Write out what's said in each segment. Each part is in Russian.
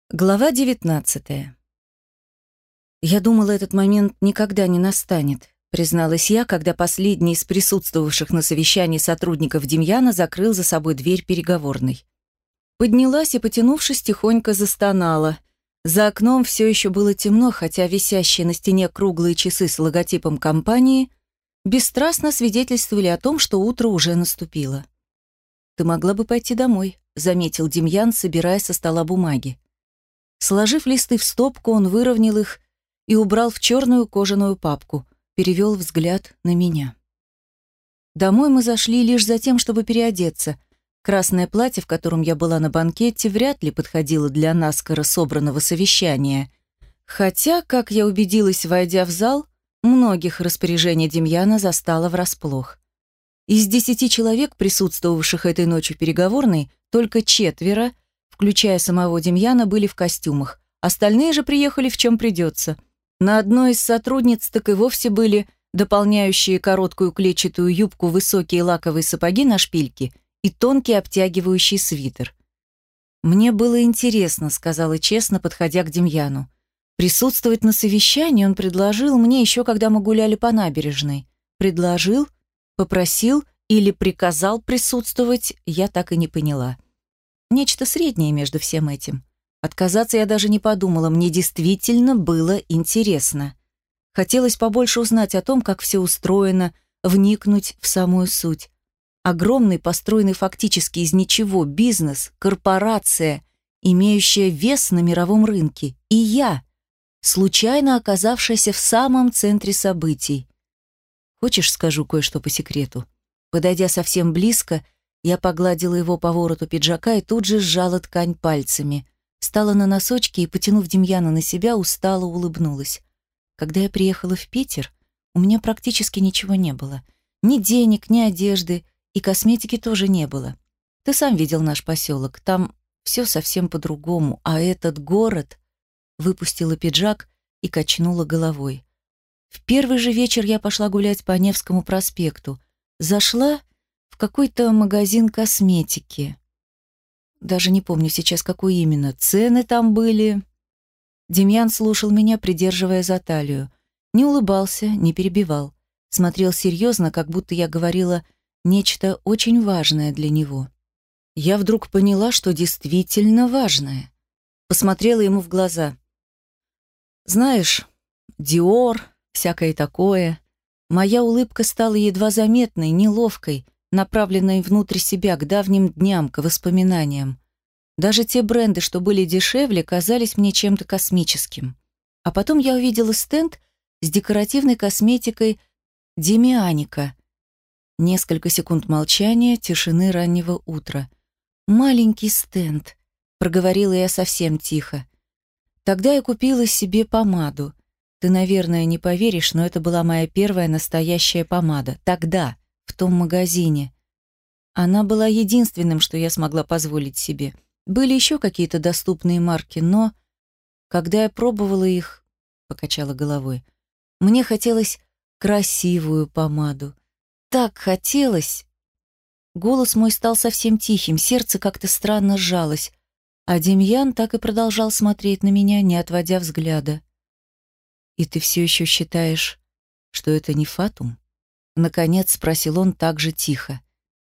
Глава 19. «Я думала, этот момент никогда не настанет», призналась я, когда последний из присутствовавших на совещании сотрудников Демьяна закрыл за собой дверь переговорной. Поднялась и, потянувшись, тихонько застонала. За окном все еще было темно, хотя висящие на стене круглые часы с логотипом компании бесстрастно свидетельствовали о том, что утро уже наступило. «Ты могла бы пойти домой», заметил Демьян, собирая со стола бумаги. Сложив листы в стопку, он выровнял их и убрал в черную кожаную папку, перевел взгляд на меня. Домой мы зашли лишь за тем, чтобы переодеться. Красное платье, в котором я была на банкете, вряд ли подходило для наскоро собранного совещания. Хотя, как я убедилась, войдя в зал, многих распоряжение Демьяна застало врасплох. Из 10 человек, присутствовавших этой ночью в переговорной, только 4, включая самого Демьяна, были в костюмах. Остальные же приехали в чем придется. На одной из сотрудниц так и вовсе были дополняющие короткую клетчатую юбку высокие лаковые сапоги на шпильке и тонкий обтягивающий свитер. «Мне было интересно», — сказала честно, подходя к Демьяну. Присутствовать на совещании он предложил мне еще, когда мы гуляли по набережной. Предложил, попросил или приказал присутствовать, я так и не поняла. Нечто среднее между всем этим. Отказаться я даже не подумала, мне действительно было интересно. Хотелось побольше узнать о том, как все устроено, вникнуть в самую суть. Огромный, построенный фактически из ничего, бизнес, корпорация, имеющая вес на мировом рынке. И я, случайно оказавшаяся в самом центре событий. Хочешь, скажу кое-что по секрету? Подойдя совсем близко, я погладила его по вороту пиджака и тут же сжала ткань пальцами. Встала на носочки и, потянув Демьяна на себя, устало улыбнулась. Когда я приехала в Питер, у меня практически ничего не было. Ни денег, ни одежды, и косметики тоже не было. Ты сам видел наш поселок, там все совсем по-другому, а этот город... Выпустила пиджак и качнула головой. В первый же вечер я пошла гулять по Невскому проспекту. Зашла в какой-то магазин косметики. Даже не помню сейчас, какой именно. Цены там были. Демьян слушал меня, придерживая за талию. Не улыбался, не перебивал. Смотрел серьезно, как будто я говорила нечто очень важное для него. Я вдруг поняла, что действительно важное. Посмотрела ему в глаза. Знаешь, Диор, всякое такое. Моя улыбка стала едва заметной, неловкой, направленной внутрь себя, к давним дням, к воспоминаниям. Даже те бренды, что были дешевле, казались мне чем-то космическим. А потом я увидела стенд с декоративной косметикой Демианика. Несколько секунд молчания, тишины раннего утра. «Маленький стенд», — проговорила я совсем тихо. Тогда я купила себе помаду. Ты, наверное, не поверишь, но это была моя первая настоящая помада. Тогда, в том магазине. Она была единственным, что я смогла позволить себе. Были еще какие-то доступные марки, но... Когда я пробовала их, покачала головой, мне хотелось красивую помаду. Так хотелось. Голос мой стал совсем тихим, сердце как-то странно сжалось. А Демьян так и продолжал смотреть на меня, не отводя взгляда. «И ты все еще считаешь, что это не фатум?» Наконец спросил он так же тихо.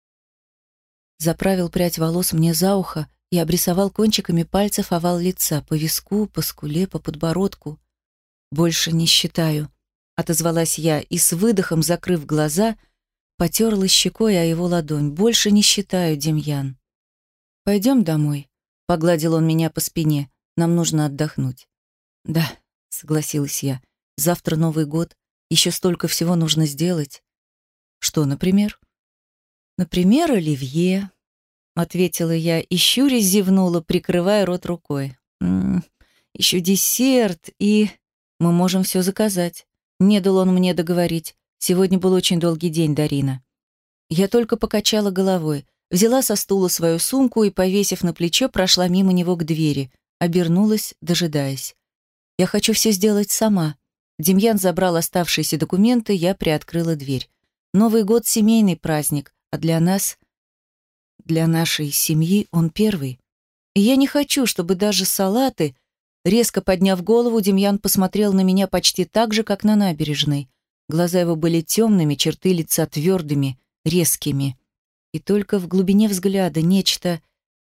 Заправил прядь волос мне за ухо и обрисовал кончиками пальцев овал лица, по виску, по скуле, по подбородку. «Больше не считаю», — отозвалась я и с выдохом, закрыв глаза, потерла щекой о его ладонь. «Больше не считаю, Демьян. Пойдем домой». Погладил он меня по спине. «Нам нужно отдохнуть». «Да», — согласилась я. «Завтра Новый год. Еще столько всего нужно сделать». «Что, например?» «Например, оливье», — ответила я и щурясь зевнула, прикрывая рот рукой. Еще десерт и... Мы можем все заказать». Не дал он мне договорить. Сегодня был очень долгий день, Дарина. Я только покачала головой. Взяла со стула свою сумку и, повесив на плечо, прошла мимо него к двери. Обернулась, дожидаясь. «Я хочу все сделать сама». Демьян забрал оставшиеся документы, я приоткрыла дверь. Новый год — семейный праздник, а для нас, для нашей семьи, он первый. И я не хочу, чтобы даже салаты... Резко подняв голову, Демьян посмотрел на меня почти так же, как на набережной. Глаза его были темными, черты лица твердыми, резкими. И только в глубине взгляда нечто,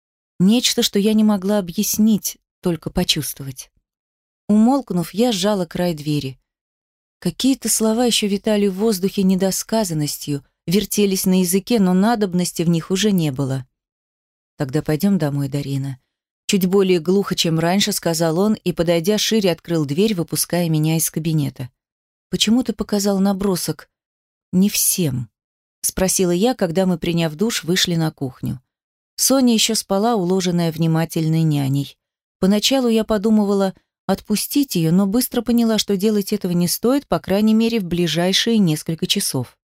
что я не могла объяснить, только почувствовать. Умолкнув, я сжала край двери. Какие-то слова еще витали в воздухе недосказанностью, вертелись на языке, но надобности в них уже не было. «Тогда пойдем домой, Дарина». Чуть более глухо, чем раньше, сказал он и, подойдя шире, открыл дверь, выпуская меня из кабинета. «Почему ты показал набросок не всем?» — спросила я, когда мы, приняв душ, вышли на кухню. Соня еще спала, уложенная внимательной няней. Поначалу я подумывала отпустить ее, но быстро поняла, что делать этого не стоит, по крайней мере, в ближайшие несколько часов.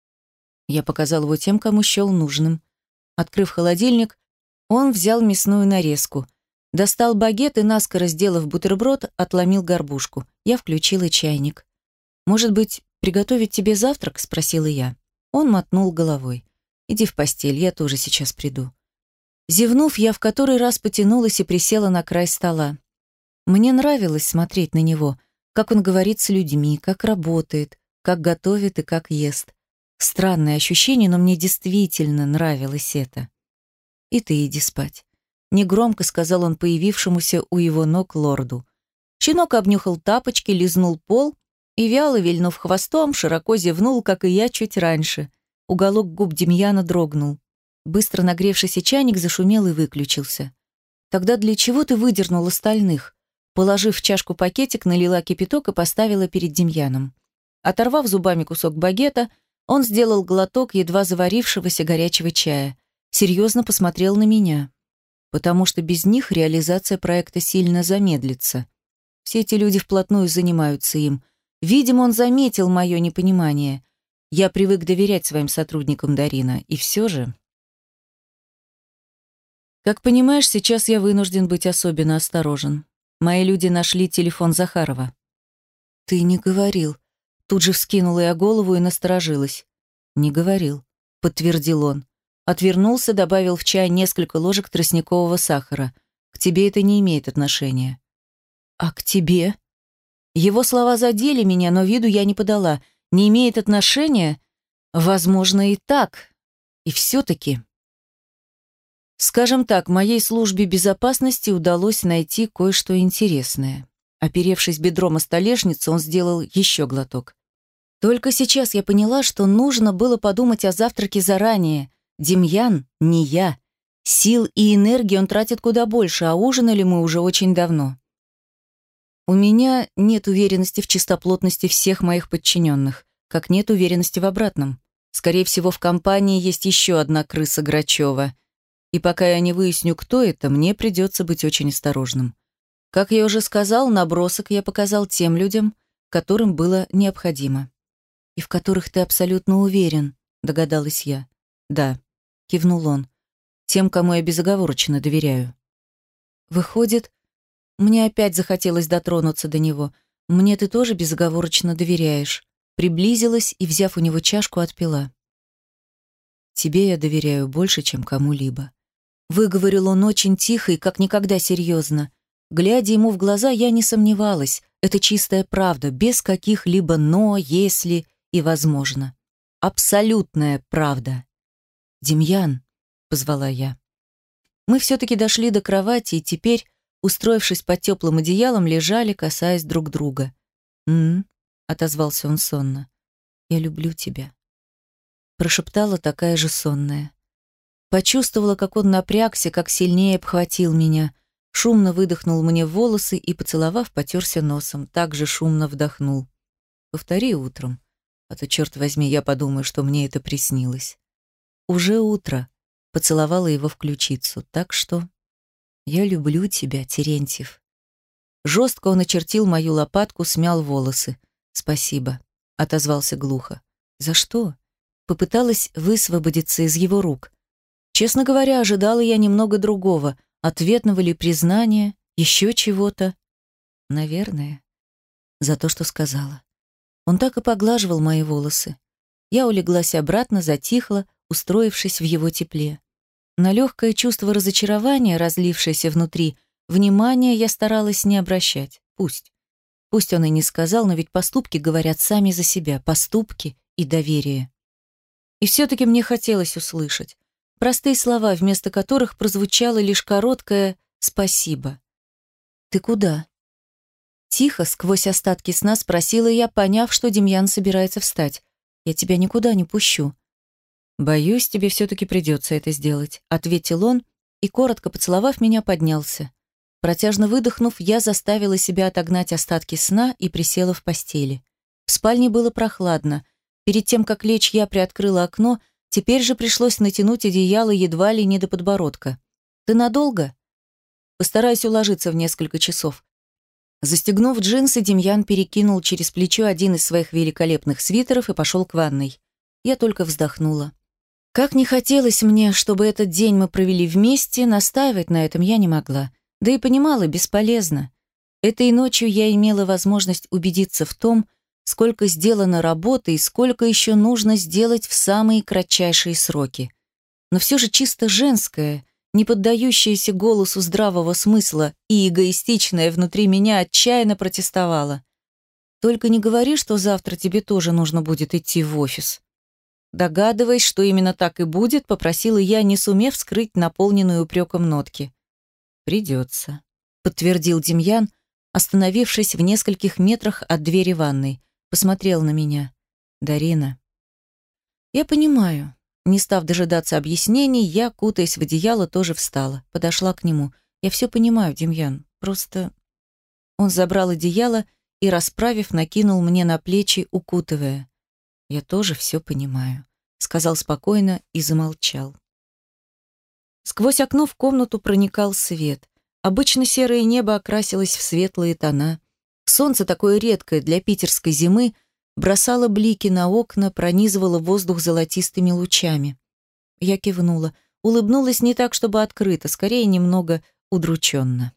Я показал его тем, кому счел нужным. Открыв холодильник, он взял мясную нарезку. Достал багет и, наскоро сделав бутерброд, отломил горбушку. Я включила чайник. «Может быть, приготовить тебе завтрак?» — спросила я. Он мотнул головой. «Иди в постель, я тоже сейчас приду». Зевнув, я в который раз потянулась и присела на край стола. Мне нравилось смотреть на него, как он говорит с людьми, как работает, как готовит и как ест. Странное ощущение, но мне действительно нравилось это. «И ты иди спать», — негромко сказал он появившемуся у его ног лорду. Щенок обнюхал тапочки, лизнул пол и, вяло вильнув хвостом, широко зевнул, как и я чуть раньше. Уголок губ Демьяна дрогнул. Быстро нагревшийся чайник зашумел и выключился. «Тогда для чего ты выдернул остальных?» Положив в чашку пакетик, налила кипяток и поставила перед Демьяном. Оторвав зубами кусок багета, он сделал глоток едва заварившегося горячего чая. Серьезно посмотрел на меня. Потому что без них реализация проекта сильно замедлится. Все эти люди вплотную занимаются им. Видимо, он заметил мое непонимание. Я привык доверять своим сотрудникам, Дарина, и все же... Как понимаешь, сейчас я вынужден быть особенно осторожен. Мои люди нашли телефон Захарова. Ты не говорил. Тут же вскинула я голову и насторожилась. Не говорил, подтвердил он. Отвернулся, добавил в чай несколько ложек тростникового сахара. К тебе это не имеет отношения. А к тебе? Его слова задели меня, но виду я не подала. Не имеет отношения? Возможно, и так. И все-таки... Скажем так, моей службе безопасности удалось найти кое-что интересное. Оперевшись бедром о столешницу, он сделал еще глоток. Только сейчас я поняла, что нужно было подумать о завтраке заранее. Демьян не я. Сил и энергии он тратит куда больше, а ужинали мы уже очень давно. У меня нет уверенности в чистоплотности всех моих подчиненных, как нет уверенности в обратном. Скорее всего, в компании есть еще одна крыса Грачева. И пока я не выясню, кто это, мне придется быть очень осторожным. Как я уже сказал, набросок я показал тем людям, которым было необходимо. «И в которых ты абсолютно уверен», — догадалась я. «Да», — кивнул он, — «тем, кому я безоговорочно доверяю». Выходит, мне опять захотелось дотронуться до него. «Мне ты тоже безоговорочно доверяешь». Приблизилась и, взяв у него чашку, отпила. «Тебе я доверяю больше, чем кому-либо». Выговорил он очень тихо и как никогда серьезно. Глядя ему в глаза, я не сомневалась. Это чистая правда, без каких-либо «но», «если» и «возможно». Абсолютная правда. «Демьян», — позвала я. Мы все-таки дошли до кровати и теперь, устроившись под теплым одеялом, лежали, касаясь друг друга. «М-м», отозвался он сонно. «Я люблю тебя», — прошептала такая же сонная. Почувствовала, как он напрягся, как сильнее обхватил меня, шумно выдохнул мне в волосы и, поцеловав, потерся носом, также шумно вдохнул. «Повтори утром, а то, черт возьми, я подумаю, что мне это приснилось». «Уже утро», — поцеловала его в ключицу, так что... «Я люблю тебя, Терентьев». Жестко он очертил мою лопатку, смял волосы. «Спасибо», — отозвался глухо. «За что?» Попыталась высвободиться из его рук. Честно говоря, ожидала я немного другого, ответного ли признания, еще чего-то. Наверное, за то, что сказала. Он так и поглаживал мои волосы. Я улеглась обратно, затихла, устроившись в его тепле. На легкое чувство разочарования, разлившееся внутри, внимания я старалась не обращать. Пусть. Пусть он и не сказал, но ведь поступки говорят сами за себя. Поступки и доверие. И все-таки мне хотелось услышать. Простые слова, вместо которых прозвучало лишь короткое «спасибо». «Ты куда?» Тихо, сквозь остатки сна спросила я, поняв, что Демьян собирается встать. «Я тебя никуда не пущу». «Боюсь, тебе все-таки придется это сделать», — ответил он и, коротко поцеловав меня, поднялся. Протяжно выдохнув, я заставила себя отогнать остатки сна и присела в постели. В спальне было прохладно. Перед тем, как лечь, я приоткрыла окно, теперь же пришлось натянуть одеяло едва ли не до подбородка. «Ты надолго?» «Постараюсь уложиться в несколько часов». Застегнув джинсы, Демьян перекинул через плечо один из своих великолепных свитеров и пошел к ванной. Я только вздохнула. Как не хотелось мне, чтобы этот день мы провели вместе, настаивать на этом я не могла. Да и понимала, бесполезно. Этой ночью я имела возможность убедиться в том, сколько сделано работы и сколько еще нужно сделать в самые кратчайшие сроки. Но все же чисто женское, не поддающееся голосу здравого смысла и эгоистичное внутри меня отчаянно протестовало. «Только не говори, что завтра тебе тоже нужно будет идти в офис». Догадываясь, что именно так и будет, попросила я, не сумев скрыть наполненную упреком нотки. «Придется», — подтвердил Демьян, остановившись в нескольких метрах от двери ванной. Посмотрел на меня. «Дарина». «Я понимаю». Не став дожидаться объяснений, я, кутаясь в одеяло, тоже встала. Подошла к нему. «Я все понимаю, Демьян. Просто...» Он забрал одеяло и, расправив, накинул мне на плечи, укутывая. «Я тоже все понимаю», — сказал спокойно и замолчал. Сквозь окно в комнату проникал свет. Обычно серое небо окрасилось в светлые тона. Солнце, такое редкое для питерской зимы, бросало блики на окна, пронизывало воздух золотистыми лучами. Я кивнула, улыбнулась не так, чтобы открыто, скорее немного удрученно.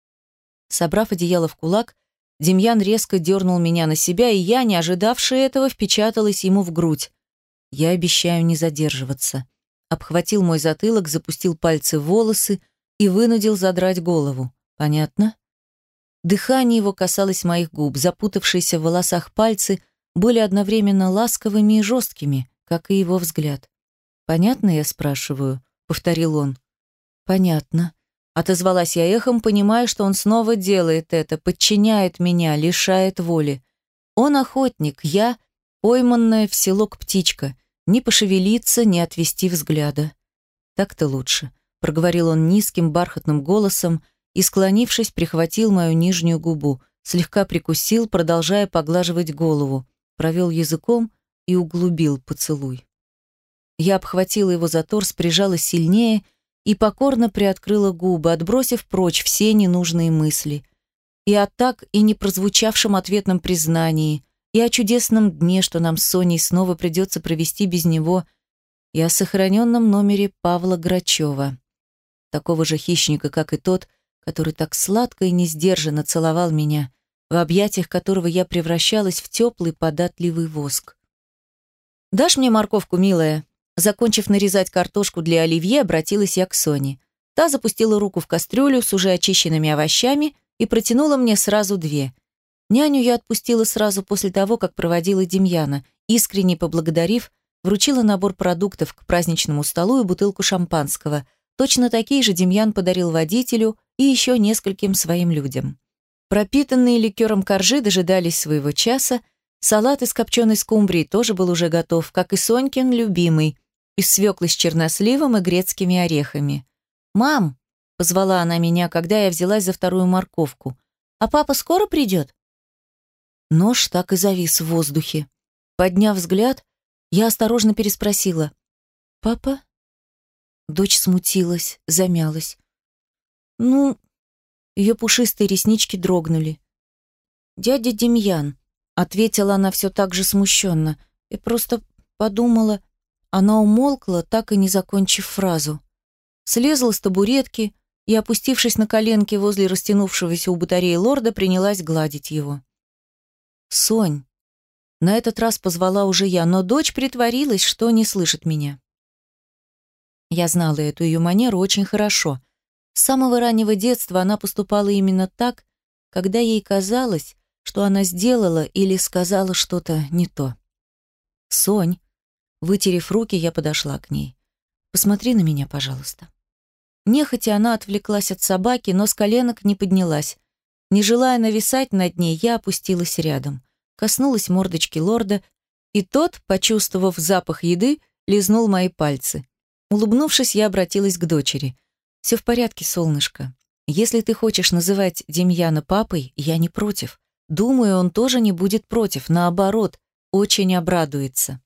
Собрав одеяло в кулак, Демьян резко дернул меня на себя, и я, не ожидавшая этого, впечаталась ему в грудь. «Я обещаю не задерживаться». Обхватил мой затылок, запустил пальцы в волосы и вынудил задрать голову. «Понятно?» Дыхание его касалось моих губ, запутавшиеся в волосах пальцы были одновременно ласковыми и жесткими, как и его взгляд. «Понятно, я спрашиваю?» — повторил он. «Понятно». Отозвалась я эхом, понимая, что он снова делает это, подчиняет меня, лишает воли. Он охотник, я — пойманная в селок птичка, не пошевелиться, не отвести взгляда. «Так-то лучше», — проговорил он низким бархатным голосом и, склонившись, прихватил мою нижнюю губу, слегка прикусил, продолжая поглаживать голову, провел языком и углубил поцелуй. Я обхватила его за торс, прижала сильнее и покорно приоткрыла губы, отбросив прочь все ненужные мысли. И о так и не прозвучавшем ответном признании, и о чудесном дне, что нам с Соней снова придется провести без него, и о сохраненном номере Павла Грачева, такого же хищника, как и тот, который так сладко и несдержанно целовал меня, в объятиях которого я превращалась в теплый податливый воск. «Дашь мне морковку, милая?» Закончив нарезать картошку для оливье, обратилась я к Соне. Та запустила руку в кастрюлю с уже очищенными овощами и протянула мне сразу две. Няню я отпустила сразу после того, как проводила Демьяна, искренне поблагодарив, вручила набор продуктов к праздничному столу и бутылку шампанского. Точно такие же Демьян подарил водителю и еще нескольким своим людям. Пропитанные ликером коржи дожидались своего часа, салат из копченой скумбрии тоже был уже готов, как и Сонькин любимый, из свеклы с черносливом и грецкими орехами. «Мам!» — позвала она меня, когда я взялась за вторую морковку. «А папа скоро придет?» Нож так и завис в воздухе. Подняв взгляд, я осторожно переспросила. «Папа?» Дочь смутилась, замялась. «Ну...» Ее пушистые реснички дрогнули. «Дядя Демьян», — ответила она все так же смущенно. «Я просто подумала...» Она умолкла, так и не закончив фразу. Слезла с табуретки и, опустившись на коленки возле растянувшегося у батареи лорда, принялась гладить его. «Сонь!» На этот раз позвала уже я, но дочь притворилась, что не слышит меня. Я знала эту ее манеру очень хорошо. С самого раннего детства она поступала именно так, когда ей казалось, что она сделала или сказала что-то не то. «Сонь», вытерев руки, я подошла к ней. «Посмотри на меня, пожалуйста». Нехотя она отвлеклась от собаки, но с коленок не поднялась. Не желая нависать над ней, я опустилась рядом, коснулась мордочки лорда, и тот, почувствовав запах еды, лизнул мои пальцы. Улыбнувшись, я обратилась к дочери. «Все в порядке, солнышко. Если ты хочешь называть Демьяна папой, я не против. Думаю, он тоже не будет против, наоборот, очень обрадуется».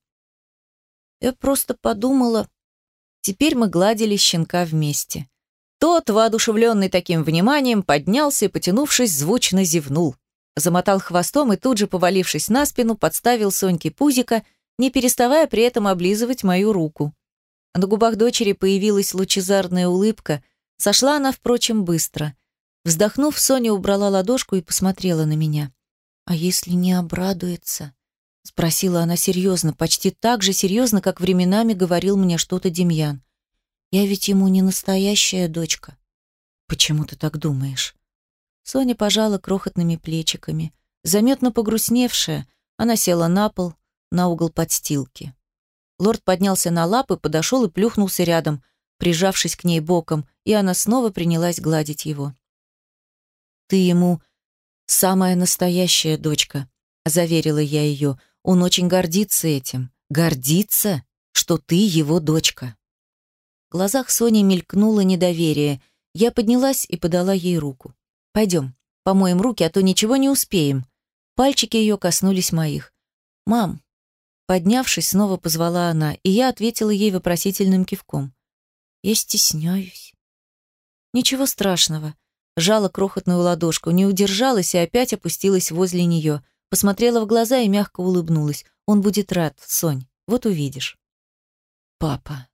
Я просто подумала. Теперь мы гладили щенка вместе. Тот, воодушевленный таким вниманием, поднялся и, потянувшись, звучно зевнул. Замотал хвостом и тут же, повалившись на спину, подставил Соньке пузико, не переставая при этом облизывать мою руку. На губах дочери появилась лучезарная улыбка. Сошла она, впрочем, быстро. Вздохнув, Соня убрала ладошку и посмотрела на меня. «А если не обрадуется?» — спросила она серьезно, почти так же серьезно, как временами говорил мне что-то Демьян. «Я ведь ему не настоящая дочка». «Почему ты так думаешь?» Соня пожала крохотными плечиками. Заметно погрустневшая, она села на пол, на угол подстилки. Лорд поднялся на лапы, подошел и плюхнулся рядом, прижавшись к ней боком, и она снова принялась гладить его. «Ты ему самая настоящая дочка», — заверила я ее. «Он очень гордится этим. Гордится, что ты его дочка». В глазах Сони мелькнуло недоверие. Я поднялась и подала ей руку. «Пойдем, помоем руки, а то ничего не успеем». Пальчики ее коснулись моих. «Мам», поднявшись, снова позвала она, и я ответила ей вопросительным кивком. «Я стесняюсь». «Ничего страшного». Жала крохотную ладошку, не удержалась и опять опустилась возле нее, посмотрела в глаза и мягко улыбнулась. «Он будет рад, Сонь, вот увидишь». «Папа».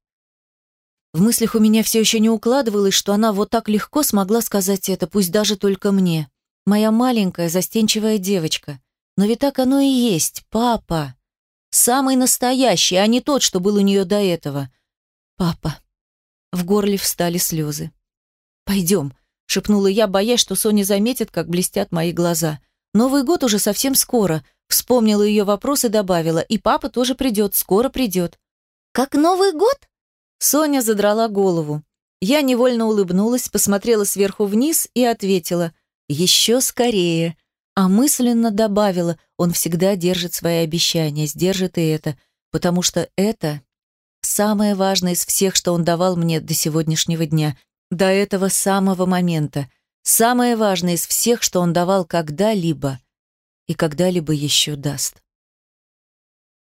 В мыслях у меня все еще не укладывалось, что она вот так легко смогла сказать это, пусть даже только мне. Моя маленькая, застенчивая девочка. Но ведь так оно и есть, папа. Самый настоящий, а не тот, что был у нее до этого. Папа. В горле встали слезы. «Пойдем», — шепнула я, боясь, что Соня заметит, как блестят мои глаза. «Новый год уже совсем скоро», — вспомнила ее вопрос и добавила. «И папа тоже придет, скоро придет». «Как Новый год?» Соня задрала голову. Я невольно улыбнулась, посмотрела сверху вниз и ответила «Еще скорее», а мысленно добавила «Он всегда держит свои обещания, сдержит и это, потому что это самое важное из всех, что он давал мне до сегодняшнего дня, до этого самого момента, самое важное из всех, что он давал когда-либо и когда-либо еще даст».